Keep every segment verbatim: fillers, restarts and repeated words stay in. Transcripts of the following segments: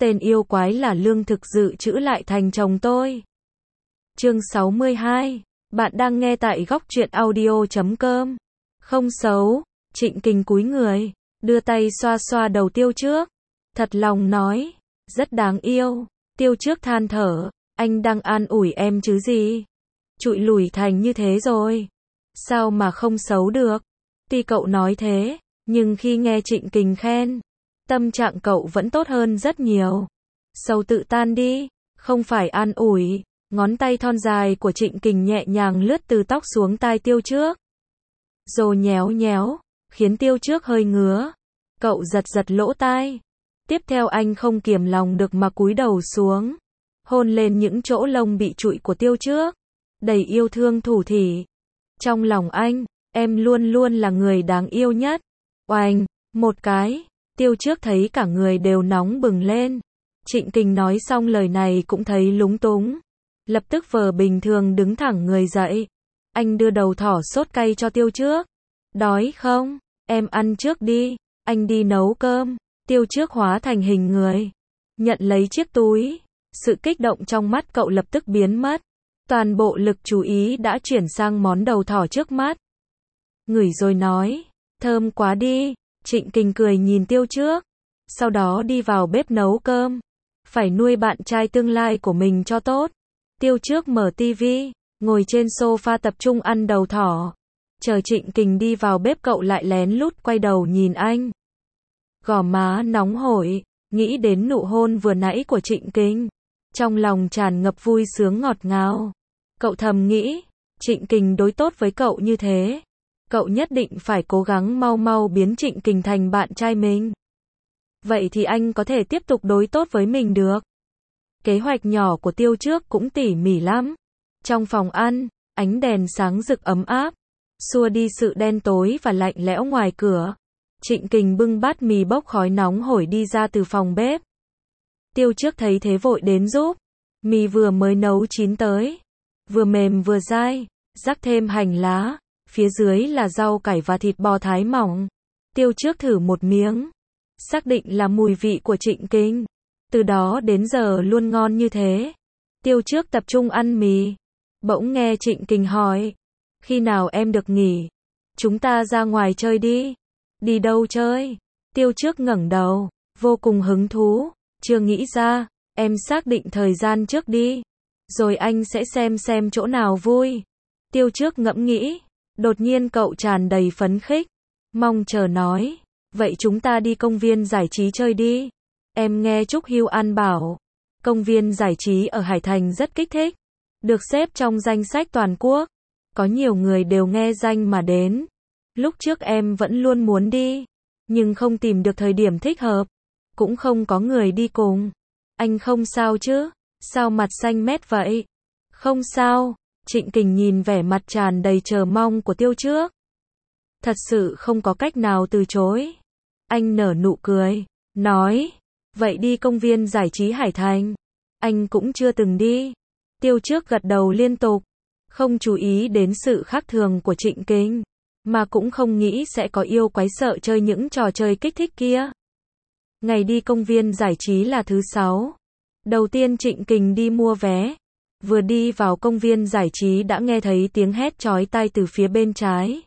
Tên yêu quái là lương thực dự trữ lại thành chồng tôi. Chương sáu mươi hai. Bạn đang nghe tại góc truyện audio chấm com. Không xấu. Trịnh Kình cúi người, đưa tay xoa xoa đầu Tiêu Trước. Thật lòng nói, rất đáng yêu. Tiêu Trước than thở, anh đang an ủi em chứ gì. Trụi lủi thành như thế rồi, sao mà không xấu được. Tuy cậu nói thế, nhưng khi nghe Trịnh Kình khen, tâm trạng cậu vẫn tốt hơn rất nhiều. Sầu tự tan đi, không phải an ủi. Ngón tay thon dài của Trịnh Kình nhẹ nhàng lướt từ tóc xuống tai Tiêu Trước, rồi nhéo nhéo, khiến Tiêu Trước hơi ngứa. Cậu giật giật lỗ tai. Tiếp theo anh không kiềm lòng được mà cúi đầu xuống, hôn lên những chỗ lông bị trụi của Tiêu Trước, đầy yêu thương thủ thỉ. Trong lòng anh, em luôn luôn là người đáng yêu nhất. Oanh, một cái, Tiêu Trước thấy cả người đều nóng bừng lên. Trịnh Kình nói xong lời này cũng thấy lúng túng, lập tức vờ bình thường đứng thẳng người dậy. Anh đưa đầu thỏ sốt cay cho Tiêu Trước. Đói không? Em ăn trước đi, anh đi nấu cơm. Tiêu Trước hóa thành hình người, nhận lấy chiếc túi. Sự kích động trong mắt cậu lập tức biến mất. Toàn bộ lực chú ý đã chuyển sang món đầu thỏ trước mắt. Ngửi rồi nói, thơm quá đi. Trịnh Kình cười nhìn Tiêu Trước, sau đó đi vào bếp nấu cơm. Phải nuôi bạn trai tương lai của mình cho tốt. Tiêu Trước mở tivi, ngồi trên sofa tập trung ăn đầu thỏ. Chờ Trịnh Kình đi vào bếp cậu lại lén lút quay đầu nhìn anh. Gò má nóng hổi, nghĩ đến nụ hôn vừa nãy của Trịnh Kình. Trong lòng tràn ngập vui sướng ngọt ngào. Cậu thầm nghĩ, Trịnh Kình đối tốt với cậu như thế, cậu nhất định phải cố gắng mau mau biến Trịnh Kình thành bạn trai mình. Vậy thì anh có thể tiếp tục đối tốt với mình được. Kế hoạch nhỏ của Tiêu Trước cũng tỉ mỉ lắm. Trong phòng ăn, ánh đèn sáng rực ấm áp, xua đi sự đen tối và lạnh lẽo ngoài cửa. Trịnh Kình bưng bát mì bốc khói nóng hổi đi ra từ phòng bếp. Tiêu Trước thấy thế vội đến giúp. Mì vừa mới nấu chín tới, vừa mềm vừa dai, rắc thêm hành lá, phía dưới là rau cải và thịt bò thái mỏng. Tiêu Trước thử một miếng, xác định là mùi vị của Trịnh Kình. Từ đó đến giờ luôn ngon như thế. Tiêu Trước tập trung ăn mì. Bỗng nghe Trịnh Kình hỏi, khi nào em được nghỉ? Chúng ta ra ngoài chơi đi. Đi đâu chơi? Tiêu Trước ngẩng đầu, vô cùng hứng thú. Chưa nghĩ ra, em xác định thời gian trước đi, rồi anh sẽ xem xem chỗ nào vui. Tiêu Trước ngẫm nghĩ, đột nhiên cậu tràn đầy phấn khích, mong chờ nói, vậy chúng ta đi công viên giải trí chơi đi. Em nghe Trúc Hưu An bảo, công viên giải trí ở Hải Thành rất kích thích, được xếp trong danh sách toàn quốc, có nhiều người đều nghe danh mà đến. Lúc trước em vẫn luôn muốn đi, nhưng không tìm được thời điểm thích hợp, cũng không có người đi cùng. Anh không sao chứ? Sao mặt xanh mét vậy? Không sao. Trịnh Kình nhìn vẻ mặt tràn đầy chờ mong của Tiêu Trước, thật sự không có cách nào từ chối. Anh nở nụ cười, nói, vậy đi công viên giải trí Hải Thành. Anh cũng chưa từng đi. Tiêu Trước gật đầu liên tục, không chú ý đến sự khác thường của Trịnh Kình, mà cũng không nghĩ sẽ có yêu quái sợ chơi những trò chơi kích thích kia. Ngày đi công viên giải trí là thứ sáu. Đầu tiên Trịnh Kình đi mua vé. Vừa đi vào công viên giải trí đã nghe thấy tiếng hét chói tai từ phía bên trái.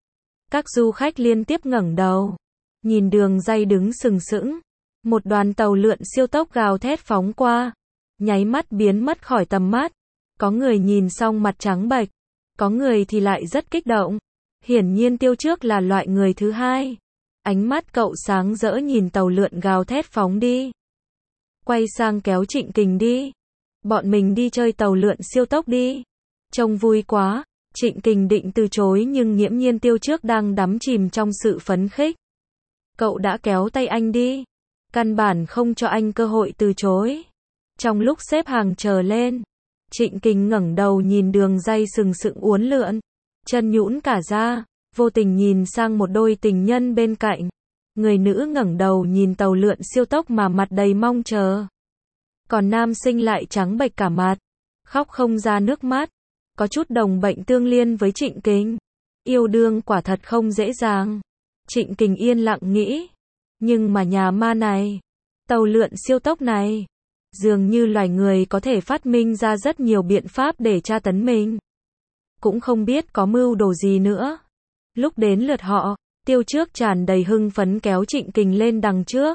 Các du khách liên tiếp ngẩng đầu, nhìn đường ray đứng sừng sững. Một đoàn tàu lượn siêu tốc gào thét phóng qua, nháy mắt biến mất khỏi tầm mắt. Có người nhìn xong mặt trắng bệch, có người thì lại rất kích động. Hiển nhiên Tiêu Trước là loại người thứ hai. Ánh mắt cậu sáng rỡ nhìn tàu lượn gào thét phóng đi. Quay sang kéo Trịnh Kình đi. Bọn mình đi chơi tàu lượn siêu tốc đi. Trông vui quá. Trịnh Kình định từ chối nhưng nghiễm nhiên Tiêu Trước đang đắm chìm trong sự phấn khích. Cậu đã kéo tay anh đi, căn bản không cho anh cơ hội từ chối. Trong lúc xếp hàng chờ lên, Trịnh Kình ngẩng đầu nhìn đường ray sừng sững uốn lượn, chân nhũn cả ra, vô tình nhìn sang một đôi tình nhân bên cạnh. Người nữ ngẩng đầu nhìn tàu lượn siêu tốc mà mặt đầy mong chờ. Còn nam sinh lại trắng bệch cả mặt, khóc không ra nước mắt, có chút đồng bệnh tương liên với Trịnh Kình. Yêu đương quả thật không dễ dàng. Trịnh Kình yên lặng nghĩ, nhưng mà nhà ma này, Tàu lượn siêu tốc này, dường như loài người có thể phát minh ra rất nhiều biện pháp để tra tấn mình. Cũng không biết có mưu đồ gì nữa. Lúc đến lượt họ, Tiêu Trước tràn đầy hưng phấn kéo Trịnh Kình lên đằng trước.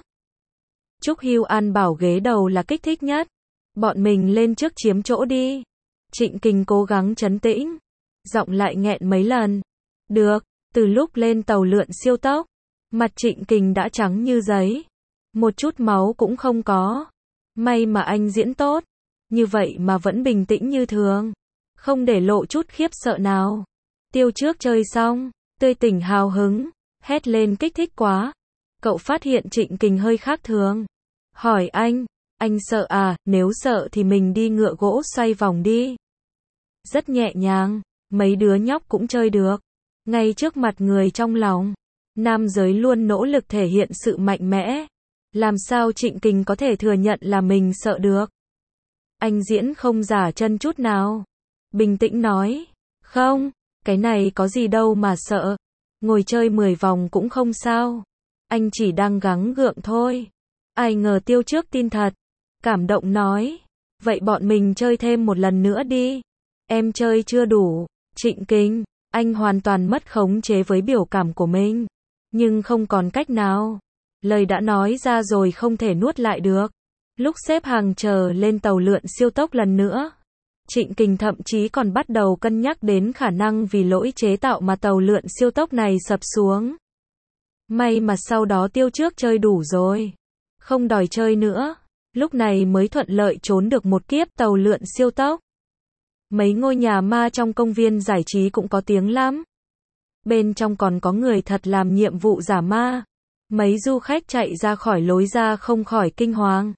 Trúc Hưu An bảo ghế đầu là kích thích nhất. Bọn mình lên trước chiếm chỗ đi. Trịnh Kình cố gắng trấn tĩnh. Giọng lại nghẹn mấy lần. Được, từ lúc lên tàu lượn siêu tốc, mặt Trịnh Kình đã trắng như giấy. Một chút máu cũng không có. May mà anh diễn tốt. Như vậy mà vẫn bình tĩnh như thường. Không để lộ chút khiếp sợ nào. Tiêu Trước chơi xong, tươi tỉnh hào hứng, hét lên kích thích quá. Cậu phát hiện Trịnh Kình hơi khác thường. Hỏi anh, anh sợ à, nếu sợ thì mình đi ngựa gỗ xoay vòng đi. Rất nhẹ nhàng, mấy đứa nhóc cũng chơi được. Ngay trước mặt người trong lòng, nam giới luôn nỗ lực thể hiện sự mạnh mẽ. Làm sao Trịnh Kình có thể thừa nhận là mình sợ được? Anh diễn không giả chân chút nào. Bình tĩnh nói, không, cái này có gì đâu mà sợ. Ngồi chơi mười vòng cũng không sao. Anh chỉ đang gắng gượng thôi. Ai ngờ Tiêu Trước tin thật. Cảm động nói, vậy bọn mình chơi thêm một lần nữa đi. Em chơi chưa đủ. Trịnh Kình, anh hoàn toàn mất khống chế với biểu cảm của mình. Nhưng không còn cách nào. Lời đã nói ra rồi không thể nuốt lại được. Lúc xếp hàng chờ lên tàu lượn siêu tốc lần nữa, Trịnh Kình thậm chí còn bắt đầu cân nhắc đến khả năng vì lỗi chế tạo mà tàu lượn siêu tốc này sập xuống. May mà sau đó Tiêu Trước chơi đủ rồi. Không đòi chơi nữa. Lúc này mới thuận lợi trốn được một kiếp tàu lượn siêu tốc. Mấy ngôi nhà ma trong công viên giải trí cũng có tiếng lắm. Bên trong còn có người thật làm nhiệm vụ giả ma. Mấy du khách chạy ra khỏi lối ra không khỏi kinh hoàng.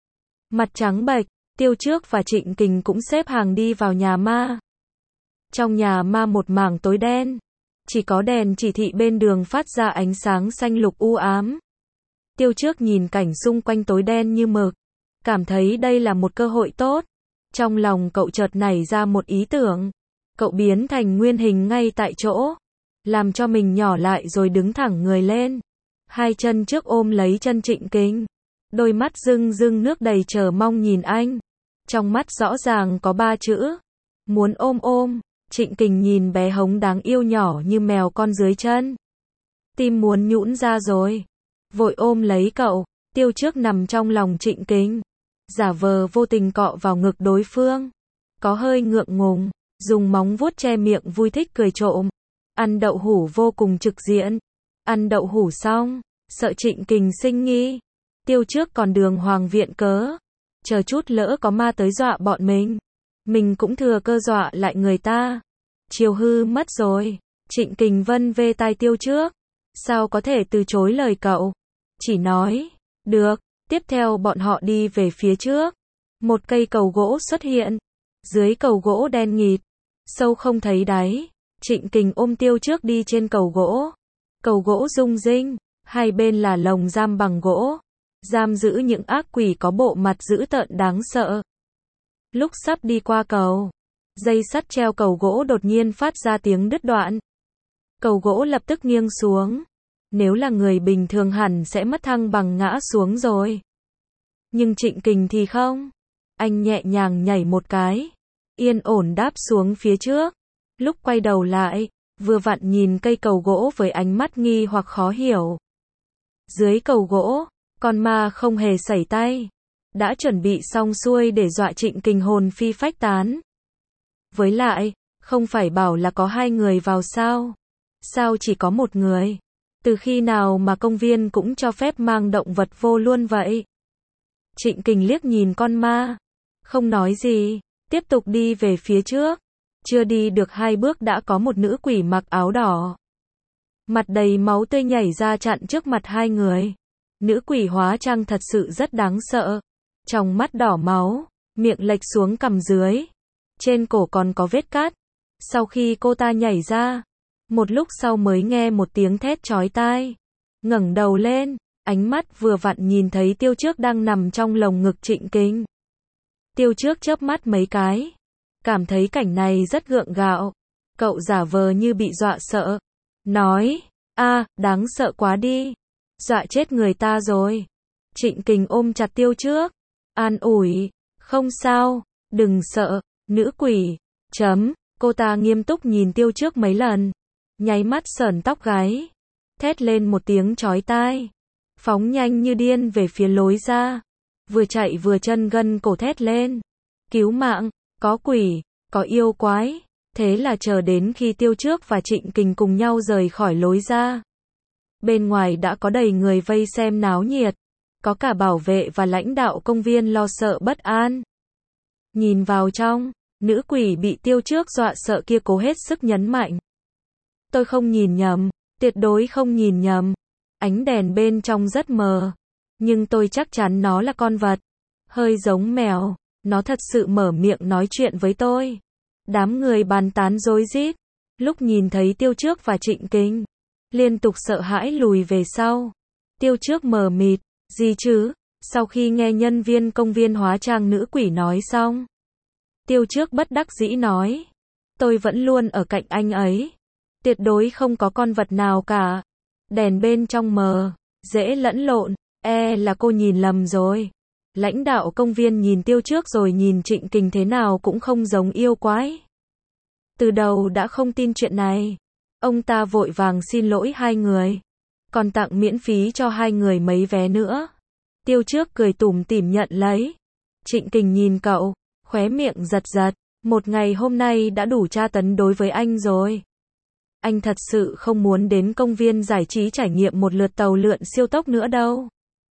Mặt trắng bệch, Tiêu Trước và Trịnh Kình cũng xếp hàng đi vào nhà ma. Trong nhà ma một mảng tối đen. Chỉ có đèn chỉ thị bên đường phát ra ánh sáng xanh lục u ám. Tiêu Trước nhìn cảnh xung quanh tối đen như mực. Cảm thấy đây là một cơ hội tốt. Trong lòng cậu chợt nảy ra một ý tưởng. Cậu biến thành nguyên hình ngay tại chỗ. Làm cho mình nhỏ lại rồi đứng thẳng người lên. Hai chân trước ôm lấy chân Trịnh Kình. Đôi mắt rưng rưng nước đầy chờ mong nhìn anh. Trong mắt rõ ràng có ba chữ. Muốn ôm ôm. Trịnh Kình nhìn bé hống đáng yêu nhỏ như mèo con dưới chân. Tim muốn nhũn ra rồi. Vội ôm lấy cậu. Tiêu Trước nằm trong lòng Trịnh Kình. Giả vờ vô tình cọ vào ngực đối phương. Có hơi ngượng ngùng. Dùng móng vuốt che miệng vui thích cười trộm. Ăn đậu hũ vô cùng trực diện. Ăn đậu hũ xong. Sợ Trịnh Kình sinh nghi. Tiêu Trước còn đường hoàng viện cớ. Chờ chút lỡ có ma tới dọa bọn mình. Mình cũng thừa cơ dọa lại người ta. Chiều hư mất rồi. Trịnh Kình vân vê tai Tiêu Trước. Sao có thể từ chối lời cậu. Chỉ nói. Được. Tiếp theo bọn họ đi về phía trước. Một cây cầu gỗ xuất hiện. Dưới cầu gỗ đen nghịt. Sâu không thấy đáy. Trịnh Kình ôm Tiêu Trước đi trên cầu gỗ. Cầu gỗ rung rinh. Hai bên là lồng giam bằng gỗ. Giam giữ những ác quỷ có bộ mặt dữ tợn đáng sợ. Lúc sắp đi qua cầu, dây sắt treo cầu gỗ đột nhiên phát ra tiếng đứt đoạn. Cầu gỗ lập tức nghiêng xuống. Nếu là người bình thường hẳn sẽ mất thăng bằng ngã xuống rồi. Nhưng Trịnh Kình thì không. Anh nhẹ nhàng nhảy một cái. Yên ổn đáp xuống phía trước. Lúc quay đầu lại, vừa vặn nhìn cây cầu gỗ với ánh mắt nghi hoặc khó hiểu. Dưới cầu gỗ, con ma không hề sẩy tay. Đã chuẩn bị xong xuôi để dọa Trịnh Kình hồn phi phách tán. Với lại, không phải bảo là có hai người vào sao? Sao chỉ có một người? Từ khi nào mà công viên cũng cho phép mang động vật vô luôn vậy? Trịnh Kình liếc nhìn con ma. Không nói gì, tiếp tục đi về phía trước. Chưa đi được hai bước đã có một nữ quỷ mặc áo đỏ. Mặt đầy máu tươi nhảy ra chặn trước mặt hai người. Nữ quỷ hóa trang thật sự rất đáng sợ. Trong mắt đỏ máu, miệng lệch xuống cằm dưới. Trên cổ còn có vết cắt. Sau khi cô ta nhảy ra, một lúc sau mới nghe một tiếng thét chói tai. Ngẩng đầu lên, ánh mắt vừa vặn nhìn thấy Tiêu Trước đang nằm trong lồng ngực Trịnh Kình. Tiêu Trước chớp mắt mấy cái. Cảm thấy cảnh này rất gượng gạo. Cậu giả vờ như bị dọa sợ. Nói, a, đáng sợ quá đi. Dọa chết người ta rồi. Trịnh Kình ôm chặt Tiêu Trước, an ủi, không sao, đừng sợ, nữ quỷ, chấm, cô ta nghiêm túc nhìn Tiêu Trước mấy lần, nháy mắt sởn tóc gáy, thét lên một tiếng chói tai, phóng nhanh như điên về phía lối ra, vừa chạy vừa chân gân cổ thét lên, cứu mạng, có quỷ, có yêu quái, thế là chờ đến khi Tiêu Trước và Trịnh Kình cùng nhau rời khỏi lối ra. Bên ngoài đã có đầy người vây xem náo nhiệt, có cả bảo vệ và lãnh đạo công viên lo sợ bất an. Nhìn vào trong, nữ quỷ bị Tiêu Trước dọa sợ kia cố hết sức nhấn mạnh. Tôi không nhìn nhầm, tuyệt đối không nhìn nhầm. Ánh đèn bên trong rất mờ, nhưng tôi chắc chắn nó là con vật, hơi giống mèo, nó thật sự mở miệng nói chuyện với tôi. Đám người bàn tán rối rít, lúc nhìn thấy Tiêu Trước và Trịnh Kình, liên tục sợ hãi lùi về sau. Tiêu Trước mờ mịt, gì chứ? Sau khi nghe nhân viên công viên hóa trang nữ quỷ nói xong, Tiêu Trước bất đắc dĩ nói, tôi vẫn luôn ở cạnh anh ấy, tuyệt đối không có con vật nào cả. Đèn bên trong mờ, dễ lẫn lộn, e là cô nhìn lầm rồi. Lãnh đạo công viên nhìn Tiêu Trước rồi nhìn Trịnh Kình thế nào cũng không giống yêu quái. Từ đầu đã không tin chuyện này. Ông ta vội vàng xin lỗi hai người, còn tặng miễn phí cho hai người mấy vé nữa. Tiêu Trước cười tủm tỉm nhận lấy. Trịnh Kình nhìn cậu, khóe miệng giật giật, một ngày hôm nay đã đủ tra tấn đối với anh rồi. Anh thật sự không muốn đến công viên giải trí trải nghiệm một lượt tàu lượn siêu tốc nữa đâu.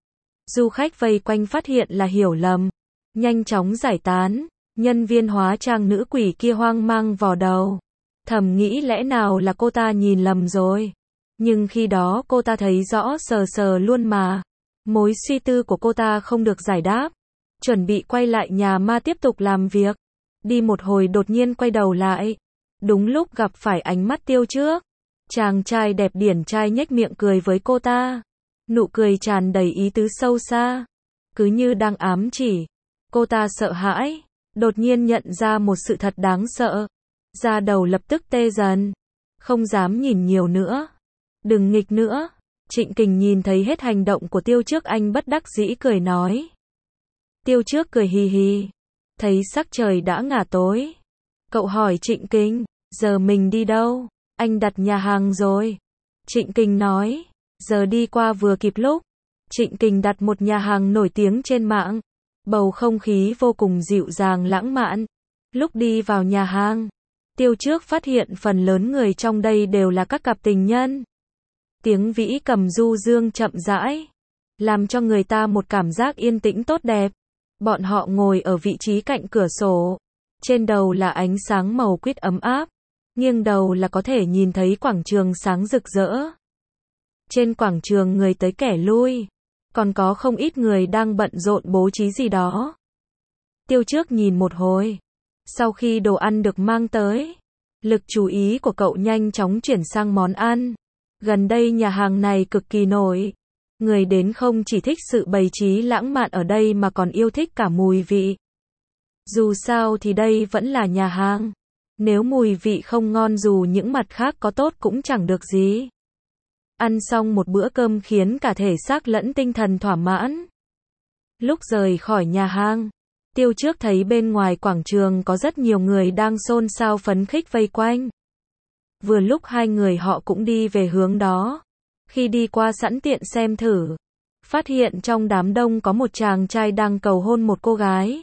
Du khách vây quanh phát hiện là hiểu lầm, nhanh chóng giải tán. Nhân viên hóa trang nữ quỷ kia hoang mang vò đầu, thầm nghĩ lẽ nào là cô ta nhìn lầm rồi. Nhưng khi đó cô ta thấy rõ sờ sờ luôn mà. Mối suy tư của cô ta không được giải đáp. Chuẩn bị quay lại nhà ma tiếp tục làm việc. Đi một hồi đột nhiên quay đầu lại. Đúng lúc gặp phải ánh mắt Tiêu Trước. Chàng trai đẹp điển trai nhếch miệng cười với cô ta. Nụ cười tràn đầy ý tứ sâu xa. Cứ như đang ám chỉ. Cô ta sợ hãi. Đột nhiên nhận ra một sự thật đáng sợ. Da đầu lập tức tê dần. Không dám nhìn nhiều nữa. Đừng nghịch nữa. Trịnh Kình nhìn thấy hết hành động của Tiêu Trước anh bất đắc dĩ cười nói. Tiêu Trước cười hì hì. Thấy sắc trời đã ngả tối. Cậu hỏi Trịnh Kình, giờ mình đi đâu? Anh đặt nhà hàng rồi. Trịnh Kình nói, giờ đi qua vừa kịp lúc. Trịnh Kình đặt một nhà hàng nổi tiếng trên mạng. Bầu không khí vô cùng dịu dàng lãng mạn. Lúc đi vào nhà hàng, Tiêu Trước phát hiện phần lớn người trong đây đều là các cặp tình nhân. Tiếng vĩ cầm du dương chậm rãi, làm cho người ta một cảm giác yên tĩnh tốt đẹp. Bọn họ ngồi ở vị trí cạnh cửa sổ. Trên đầu là ánh sáng màu quýt ấm áp. Nghiêng đầu là có thể nhìn thấy quảng trường sáng rực rỡ. Trên quảng trường người tới kẻ lui. Còn có không ít người đang bận rộn bố trí gì đó. Tiêu Trước nhìn một hồi. Sau khi đồ ăn được mang tới, lực chú ý của cậu nhanh chóng chuyển sang món ăn. Gần đây nhà hàng này cực kỳ nổi. Người đến không chỉ thích sự bày trí lãng mạn ở đây mà còn yêu thích cả mùi vị. Dù sao thì đây vẫn là nhà hàng. Nếu mùi vị không ngon dù những mặt khác có tốt cũng chẳng được gì. Ăn xong một bữa cơm khiến cả thể xác lẫn tinh thần thỏa mãn. Lúc rời khỏi nhà hàng, Tiêu Trước thấy bên ngoài quảng trường có rất nhiều người đang xôn xao phấn khích vây quanh. Vừa lúc hai người họ cũng đi về hướng đó. Khi đi qua sẵn tiện xem thử, phát hiện trong đám đông có một chàng trai đang cầu hôn một cô gái.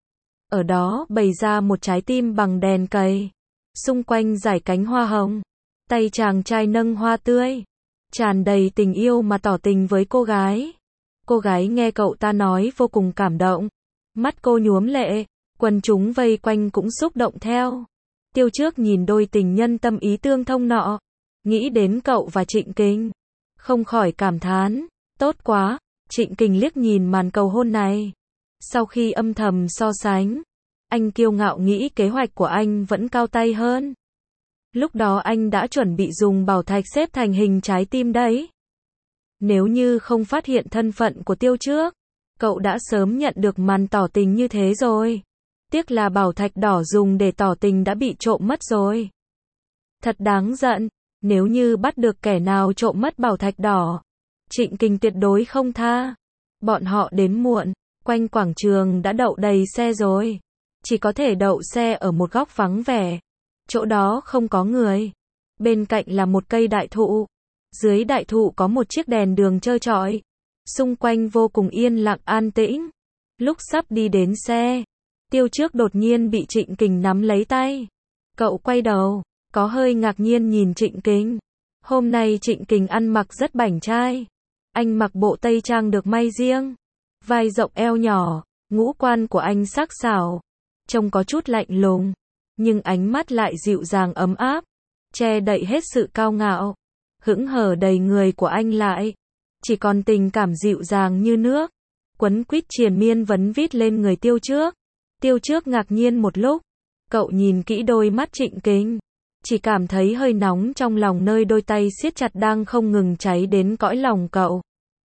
Ở đó bày ra một trái tim bằng đèn cầy, xung quanh dải cánh hoa hồng. Tay chàng trai nâng hoa tươi, tràn đầy tình yêu mà tỏ tình với cô gái. Cô gái nghe cậu ta nói vô cùng cảm động. Mắt cô nhuốm lệ, quần chúng vây quanh cũng xúc động theo. Tiêu Trước nhìn đôi tình nhân tâm ý tương thông nọ, nghĩ đến cậu và Trịnh Kình, không khỏi cảm thán, tốt quá. Trịnh Kình liếc nhìn màn cầu hôn này. Sau khi âm thầm so sánh, anh kiêu ngạo nghĩ kế hoạch của anh vẫn cao tay hơn. Lúc đó anh đã chuẩn bị dùng bảo thạch xếp thành hình trái tim đấy. Nếu như không phát hiện thân phận của Tiêu Trước, cậu đã sớm nhận được màn tỏ tình như thế rồi. Tiếc là bảo thạch đỏ dùng để tỏ tình đã bị trộm mất rồi. Thật đáng giận, nếu như bắt được kẻ nào trộm mất bảo thạch đỏ, Trịnh Kình tuyệt đối không tha. Bọn họ đến muộn, quanh quảng trường đã đậu đầy xe rồi. Chỉ có thể đậu xe ở một góc vắng vẻ. Chỗ đó không có người. Bên cạnh là một cây đại thụ. Dưới đại thụ có một chiếc đèn đường trơ trọi. Xung quanh vô cùng yên lặng an tĩnh. Lúc sắp đi đến xe, Tiêu Trước đột nhiên bị Trịnh Kình nắm lấy tay. Cậu quay đầu, có hơi ngạc nhiên nhìn Trịnh Kình. Hôm nay Trịnh Kình ăn mặc rất bảnh trai. Anh mặc bộ tây trang được may riêng, vai rộng eo nhỏ, ngũ quan của anh sắc sảo, trông có chút lạnh lùng, nhưng ánh mắt lại dịu dàng ấm áp, che đậy hết sự cao ngạo, hững hờ đầy người của anh lại, chỉ còn tình cảm dịu dàng như nước, quấn quýt triền miên vấn vít lên người Tiêu Trước. Tiêu Trước ngạc nhiên một lúc, cậu nhìn kỹ đôi mắt Trịnh Kình, chỉ cảm thấy hơi nóng trong lòng nơi đôi tay siết chặt đang không ngừng cháy đến cõi lòng cậu.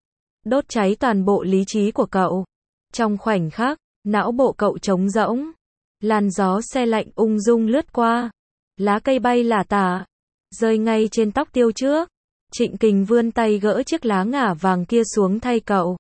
Đốt cháy toàn bộ lý trí của cậu. Trong khoảnh khắc, não bộ cậu trống rỗng. Làn gió se lạnh ung dung lướt qua. Lá cây bay lả tả, rơi ngay trên tóc Tiêu Trước. Trịnh Kình vươn tay gỡ chiếc lá ngả vàng kia xuống thay cậu.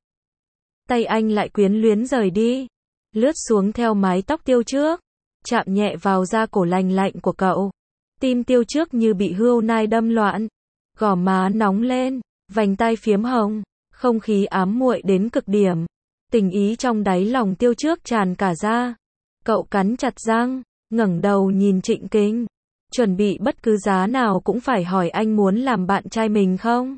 Tay anh lại quyến luyến rời đi, lướt xuống theo mái tóc Tiêu Trước, chạm nhẹ vào da cổ lành lạnh của cậu. Tim Tiêu Trước như bị hươu nai đâm loạn, gò má nóng lên, vành tai phiếm hồng, không khí ám muội đến cực điểm. Tình ý trong đáy lòng Tiêu Trước tràn cả ra. Cậu cắn chặt răng, ngẩng đầu nhìn Trịnh Kình, chuẩn bị bất cứ giá nào cũng phải hỏi anh muốn làm bạn trai mình không.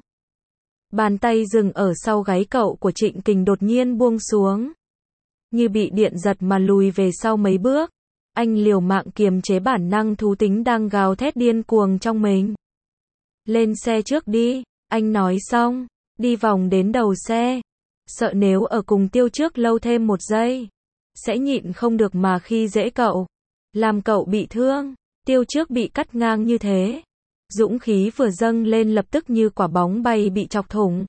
Bàn tay dừng ở sau gáy cậu của Trịnh Kình đột nhiên buông xuống, như bị điện giật mà lùi về sau mấy bước. Anh liều mạng kiềm chế bản năng thú tính đang gào thét điên cuồng trong mình. Lên xe trước đi, anh nói xong, đi vòng đến đầu xe. Sợ nếu ở cùng Tiêu Trước lâu thêm một giây, sẽ nhịn không được mà khi dễ cậu, làm cậu bị thương. Tiêu Trước bị cắt ngang như thế, dũng khí vừa dâng lên lập tức như quả bóng bay bị chọc thủng.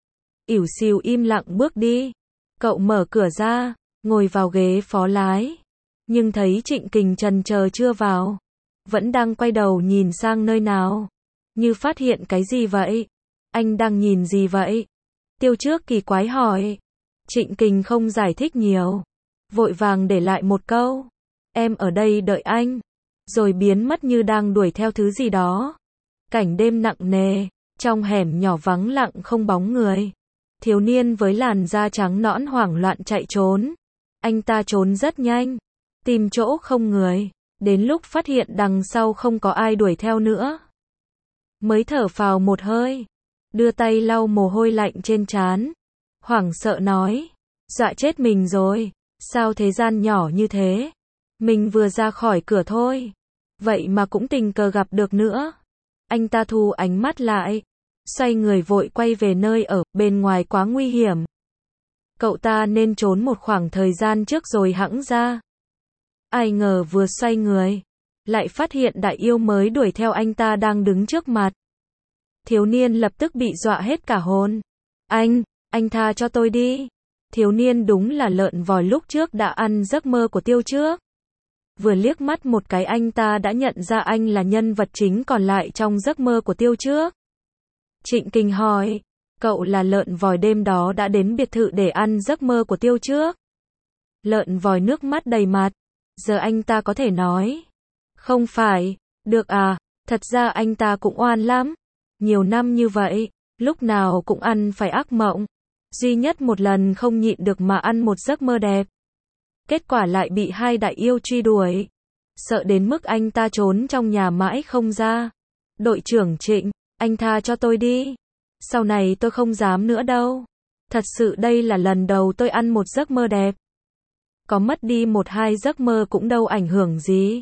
Ỉu xìu im lặng bước đi. Cậu mở cửa ra, ngồi vào ghế phó lái, nhưng thấy Trịnh Kình chần chờ chưa vào, vẫn đang quay đầu nhìn sang nơi nào, như phát hiện cái gì vậy. Anh đang nhìn gì vậy? Tiêu Trước kỳ quái hỏi. Trịnh Kình không giải thích nhiều, vội vàng để lại một câu, em ở đây đợi anh, rồi biến mất như đang đuổi theo thứ gì đó. Cảnh đêm nặng nề, trong hẻm nhỏ vắng lặng không bóng người. Thiếu niên với làn da trắng nõn hoảng loạn chạy trốn. Anh ta trốn rất nhanh, tìm chỗ không người, đến lúc phát hiện đằng sau không có ai đuổi theo nữa, mới thở phào một hơi, đưa tay lau mồ hôi lạnh trên trán, hoảng sợ nói, dọa chết mình rồi, sao thế gian nhỏ như thế, mình vừa ra khỏi cửa thôi, vậy mà cũng tình cờ gặp được nữa. Anh ta thu ánh mắt lại, xoay người vội quay về nơi ở, bên ngoài quá nguy hiểm. Cậu ta nên trốn một khoảng thời gian trước rồi hẵng ra. Ai ngờ vừa xoay người, lại phát hiện đại yêu mới đuổi theo anh ta đang đứng trước mặt. Thiếu niên lập tức bị dọa hết cả hồn. Anh, anh tha cho tôi đi. Thiếu niên đúng là lợn vòi lúc trước đã ăn giấc mơ của Tiêu Trước. Vừa liếc mắt một cái anh ta đã nhận ra anh là nhân vật chính còn lại trong giấc mơ của Tiêu Trước. Trịnh Kình hỏi, cậu là lợn vòi đêm đó đã đến biệt thự để ăn giấc mơ của Tiêu Trước? Lợn vòi nước mắt đầy mặt. Giờ anh ta có thể nói, không phải, được à, thật ra anh ta cũng oan lắm. Nhiều năm như vậy, lúc nào cũng ăn phải ác mộng. Duy nhất một lần không nhịn được mà ăn một giấc mơ đẹp. Kết quả lại bị hai đại yêu truy đuổi. Sợ đến mức anh ta trốn trong nhà mãi không ra. Đội trưởng Trịnh, anh tha cho tôi đi. Sau này tôi không dám nữa đâu. Thật sự đây là lần đầu tôi ăn một giấc mơ đẹp. Có mất đi một hai giấc mơ cũng đâu ảnh hưởng gì.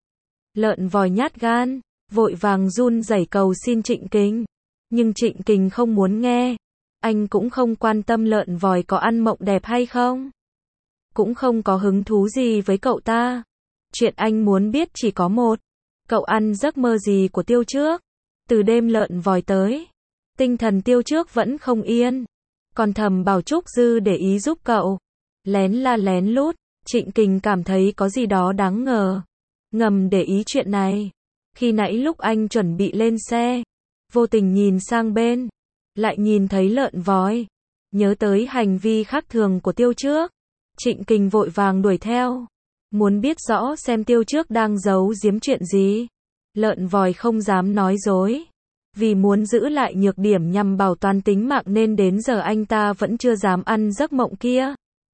Lợn vòi nhát gan, vội vàng run rẩy cầu xin Trịnh Kình. Nhưng Trịnh Kình không muốn nghe. Anh cũng không quan tâm lợn vòi có ăn mộng đẹp hay không. Cũng không có hứng thú gì với cậu ta. Chuyện anh muốn biết chỉ có một. Cậu ăn giấc mơ gì của Tiêu Trước? Từ đêm lợn vòi tới, tinh thần Tiêu Trước vẫn không yên. Còn thầm bảo Trúc Dư để ý giúp cậu. Lén la lén lút, Trịnh Kình cảm thấy có gì đó đáng ngờ. Ngầm để ý chuyện này. Khi nãy lúc anh chuẩn bị lên xe, vô tình nhìn sang bên, lại nhìn thấy lợn vòi. Nhớ tới hành vi khác thường của Tiêu Trước, Trịnh Kình vội vàng đuổi theo. Muốn biết rõ xem Tiêu Trước đang giấu giếm chuyện gì. Lợn vòi không dám nói dối. Vì muốn giữ lại nhược điểm nhằm bảo toàn tính mạng nên đến giờ anh ta vẫn chưa dám ăn giấc mộng kia.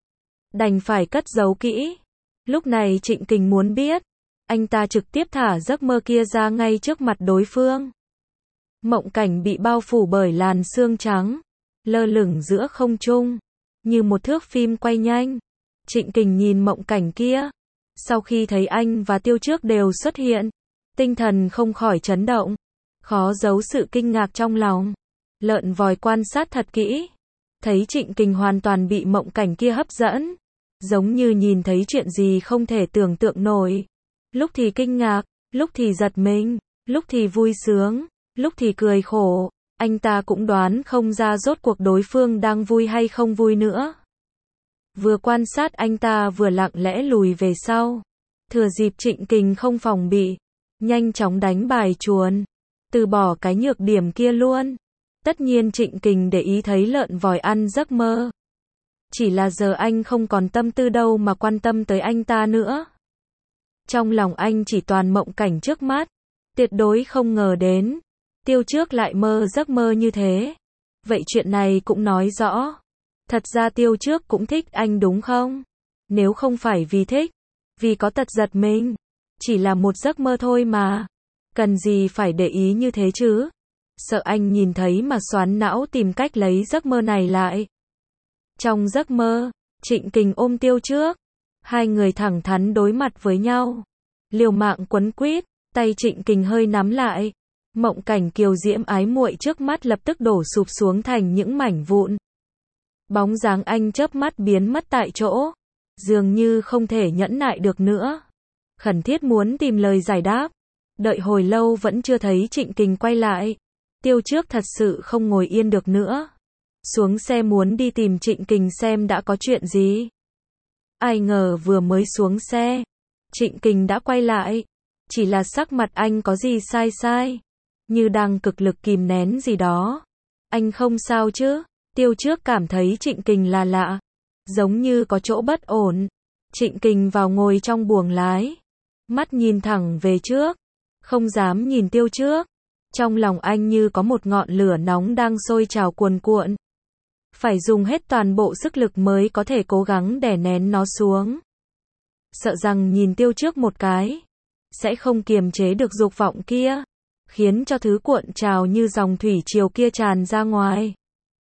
Đành phải cất giấu kỹ. Lúc này Trịnh Kình muốn biết. Anh ta trực tiếp thả giấc mơ kia ra ngay trước mặt đối phương. Mộng cảnh bị bao phủ bởi làn sương trắng, lơ lửng giữa không trung, như một thước phim quay nhanh. Trịnh Kình nhìn mộng cảnh kia. Sau khi thấy anh và Tiêu Trước đều xuất hiện, tinh thần không khỏi chấn động, khó giấu sự kinh ngạc trong lòng. Lợn vòi quan sát thật kỹ, thấy Trịnh Kình hoàn toàn bị mộng cảnh kia hấp dẫn, giống như nhìn thấy chuyện gì không thể tưởng tượng nổi. Lúc thì kinh ngạc, lúc thì giật mình, lúc thì vui sướng, lúc thì cười khổ, anh ta cũng đoán không ra rốt cuộc đối phương đang vui hay không vui nữa. Vừa quan sát anh ta vừa lặng lẽ lùi về sau, thừa dịp Trịnh Kình không phòng bị, nhanh chóng đánh bài chuồn, từ bỏ cái nhược điểm kia luôn. Tất nhiên Trịnh Kình để ý thấy lợn vòi ăn giấc mơ. Chỉ là giờ anh không còn tâm tư đâu mà quan tâm tới anh ta nữa. Trong lòng anh chỉ toàn mộng cảnh trước mắt, tuyệt đối không ngờ đến Tiêu Trước lại mơ giấc mơ như thế. Vậy chuyện này cũng nói rõ, thật ra Tiêu Trước cũng thích anh đúng không? Nếu không phải vì thích, vì có tật giật mình, chỉ là một giấc mơ thôi mà, cần gì phải để ý như thế chứ? Sợ anh nhìn thấy mà xoắn não tìm cách lấy giấc mơ này lại. Trong giấc mơ, Trịnh Kình ôm Tiêu Trước, hai người thẳng thắn đối mặt với nhau, liều mạng quấn quýt, tay Trịnh Kình hơi nắm lại. Mộng cảnh kiều diễm ái muội trước mắt lập tức đổ sụp xuống thành những mảnh vụn. Bóng dáng anh chớp mắt biến mất tại chỗ, dường như không thể nhẫn nại được nữa, khẩn thiết muốn tìm lời giải đáp. Đợi hồi lâu vẫn chưa thấy Trịnh Kình quay lại, Tiêu Trước thật sự không ngồi yên được nữa, xuống xe muốn đi tìm Trịnh Kình xem đã có chuyện gì. Ai ngờ vừa mới xuống xe, Trịnh Kình đã quay lại, chỉ là sắc mặt anh có gì sai sai, như đang cực lực kìm nén gì đó. Anh không sao chứ? Tiêu Trước cảm thấy Trịnh Kình là lạ, giống như có chỗ bất ổn. Trịnh Kình vào ngồi trong buồng lái, mắt nhìn thẳng về trước, không dám nhìn Tiêu Trước. Trong lòng anh như có một ngọn lửa nóng đang sôi trào cuồn cuộn, phải dùng hết toàn bộ sức lực mới có thể cố gắng đè nén nó xuống. Sợ rằng nhìn Tiêu Trước một cái, sẽ không kiềm chế được dục vọng kia, khiến cho thứ cuộn trào như dòng thủy triều kia tràn ra ngoài.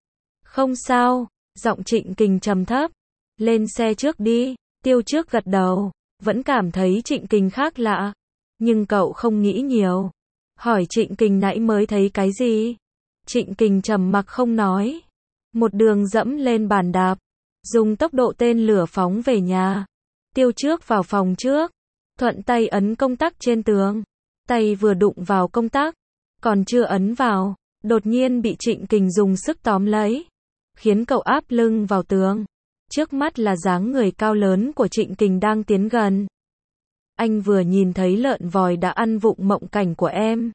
Không sao, giọng Trịnh Kình trầm thấp, lên xe trước đi. Tiêu Trước gật đầu, vẫn cảm thấy Trịnh Kình khác lạ, nhưng cậu không nghĩ nhiều, hỏi Trịnh Kình nãy mới thấy cái gì. Trịnh Kình trầm mặc không nói, một đường dẫm lên bàn đạp, dùng tốc độ tên lửa phóng về nhà. Tiêu Trước vào phòng trước, thuận tay ấn công tắc trên tường, tay vừa đụng vào công tắc, còn chưa ấn vào, đột nhiên bị Trịnh Kình dùng sức tóm lấy, khiến cậu áp lưng vào tường. Trước mắt là dáng người cao lớn của Trịnh Kình đang tiến gần. Anh vừa nhìn thấy lợn vòi đã ăn vụng mộng cảnh của em.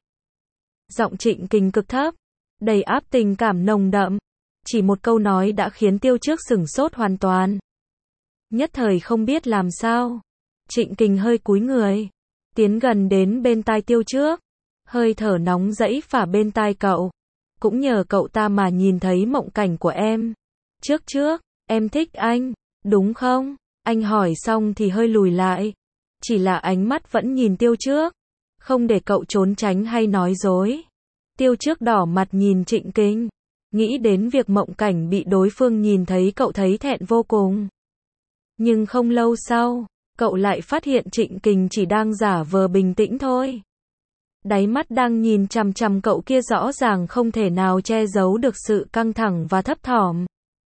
Giọng Trịnh Kình cực thấp, đầy áp tình cảm nồng đậm. Chỉ một câu nói đã khiến Tiêu Trước sửng sốt hoàn toàn. Nhất thời không biết làm sao. Trịnh Kình hơi cúi người, tiến gần đến bên tai Tiêu Trước, hơi thở nóng rẫy phả bên tai cậu. Cũng nhờ cậu ta mà nhìn thấy mộng cảnh của em. Trước trước, em thích anh, đúng không? Anh hỏi xong thì hơi lùi lại. Chỉ là ánh mắt vẫn nhìn Tiêu Trước, không để cậu trốn tránh hay nói dối. Tiêu Trước đỏ mặt nhìn Trịnh Kình, nghĩ đến việc mộng cảnh bị đối phương nhìn thấy cậu thấy thẹn vô cùng. Nhưng không lâu sau, cậu lại phát hiện Trịnh Kình chỉ đang giả vờ bình tĩnh thôi. Đáy mắt đang nhìn chằm chằm cậu kia rõ ràng không thể nào che giấu được sự căng thẳng và thấp thỏm.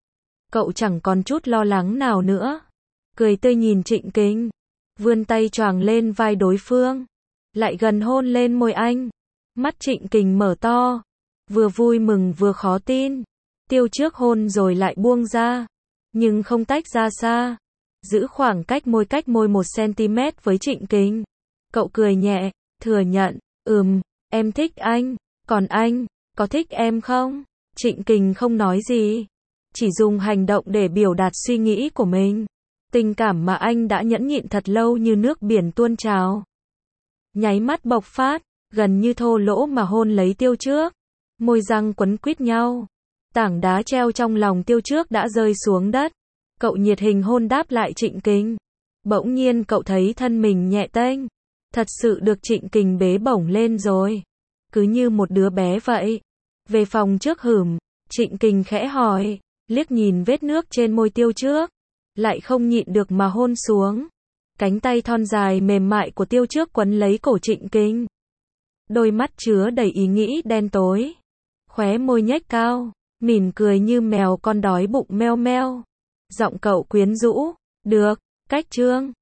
Cậu chẳng còn chút lo lắng nào nữa, cười tươi nhìn Trịnh Kình, vươn tay choàng lên vai đối phương, lại gần hôn lên môi anh. Mắt Trịnh Kình mở to, vừa vui mừng vừa khó tin. Tiêu Trước hôn rồi lại buông ra, nhưng không tách ra xa, giữ khoảng cách môi cách môi một xăng-ti-mét với Trịnh Kình. Cậu cười nhẹ, thừa nhận, ừm, em thích anh, còn anh, có thích em không? Trịnh Kình không nói gì, chỉ dùng hành động để biểu đạt suy nghĩ của mình. Tình cảm mà anh đã nhẫn nhịn thật lâu như nước biển tuôn trào. Nháy mắt bộc phát, gần như thô lỗ mà hôn lấy Tiêu Trước. Môi răng quấn quýt nhau. Tảng đá treo trong lòng Tiêu Trước đã rơi xuống đất. Cậu nhiệt hình hôn đáp lại Trịnh Kình. Bỗng nhiên cậu thấy thân mình nhẹ tênh. Thật sự được Trịnh Kình bế bổng lên rồi. Cứ như một đứa bé vậy. Về phòng trước hửm, Trịnh Kình khẽ hỏi, liếc nhìn vết nước trên môi Tiêu Trước. Lại không nhịn được mà hôn xuống. Cánh tay thon dài mềm mại của Tiêu Trước quấn lấy cổ Trịnh Kình. Đôi mắt chứa đầy ý nghĩ đen tối. Khóe môi nhếch cao, mỉm cười như mèo con đói bụng meo meo. Giọng cậu quyến rũ, được, cách Trương.